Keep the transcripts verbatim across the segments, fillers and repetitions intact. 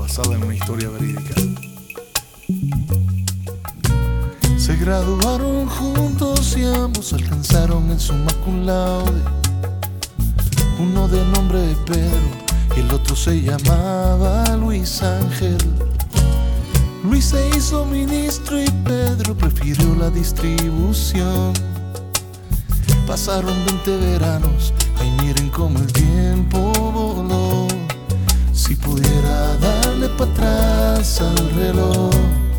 basada en una historia verídica. Se graduaron juntos y ambos alcanzaron el summa cum laude. Uno de nombre Pedro y el otro se llamaba Luis Ángel. Luis se hizo ministro y Pedro prefirió la distribución. Pasaron veinte veranos, ay miren cómo el tiempo voló. Si pudiera darle para atrás al reloj,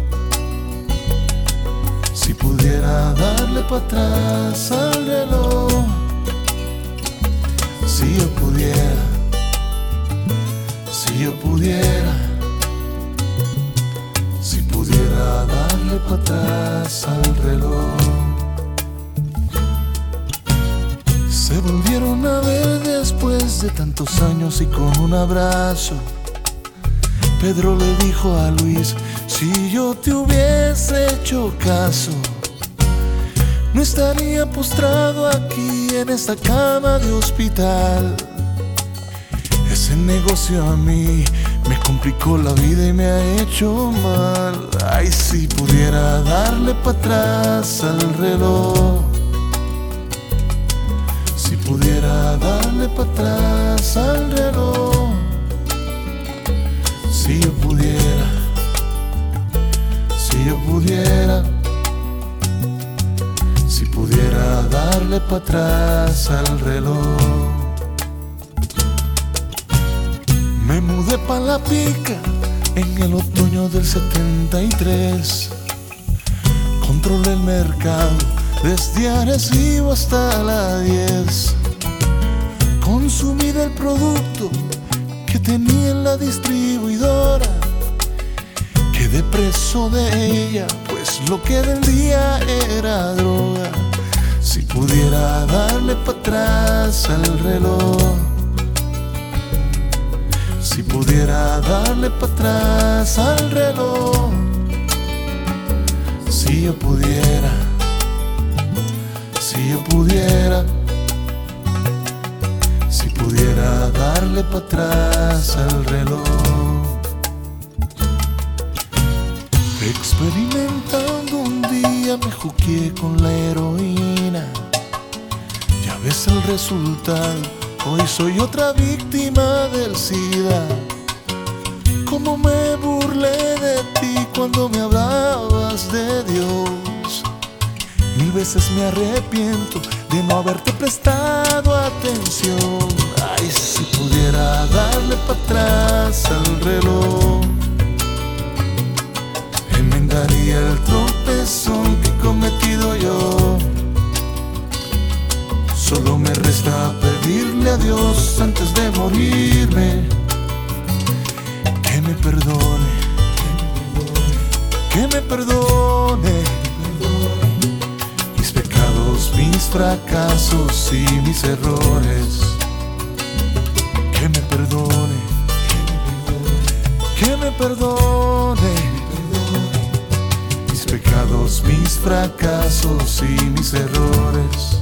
si pudiera darle para atrás al reloj, si yo pudiera, si yo pudiera, si pudiera darle para atrás al reloj. Se volvieron a ver después de tantos años y con un abrazo Pedro le dijo a Luis: si yo te hubiese hecho caso, no estaría postrado aquí en esta cama de hospital. Ese negocio a mí me complicó la vida y me ha hecho mal. Ay, si pudiera darle para atrás al reloj, si pudiera darle para atrás al reloj, si yo pudiera, si yo pudiera, si pudiera darle para atrás al reloj. Me mudé pa' La Pica en el otoño del setenta y tres. Controlé el mercado desde Arecibo hasta la diez. Consumí del producto que tenía en la distribuidora. Quedé preso de ella, pues lo que vendía era droga. Si pudiera darle para atrás al reloj, si pudiera darle para atrás al reloj, si yo pudiera, si yo pudiera, si pudiera darle para atrás al reloj. Experimentando un día me juqueé con la heroína. Ya ves el resultado, hoy soy otra víctima del SIDA. Cómo me burlé de ti cuando me hablabas de Dios. Mil veces me arrepiento de no haberte prestado atención. Ay, si pudiera darle para atrás al reloj, enmendaría el tropezón que he cometido yo. Solo me resta pedirle a Dios antes de morirme que me perdone, que me perdone mis pecados, mis fracasos y mis errores. Que me perdone, que me perdone mis pecados, mis fracasos y mis errores.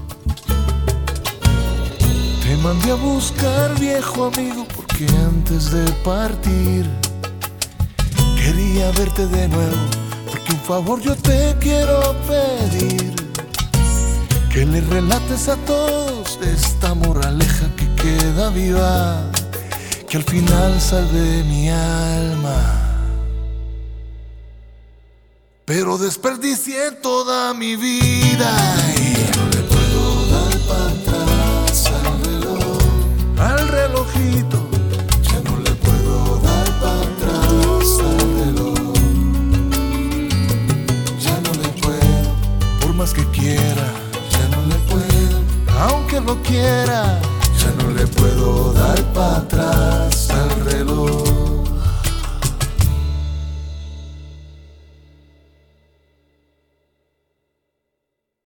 Te mandé a buscar, viejo amigo, porque antes de partir quería verte de nuevo, porque un favor yo te quiero pedir: que le relates a todos esta moraleja que queda viva, que al final salve mi alma. Pero desperdicié toda mi vida y no le puedo dar para atrás al reloj, al relojito. Ya no le puedo dar para atrás al reloj, ya no le puedo, por más que quiera, ya no le puedo, aunque lo quiera.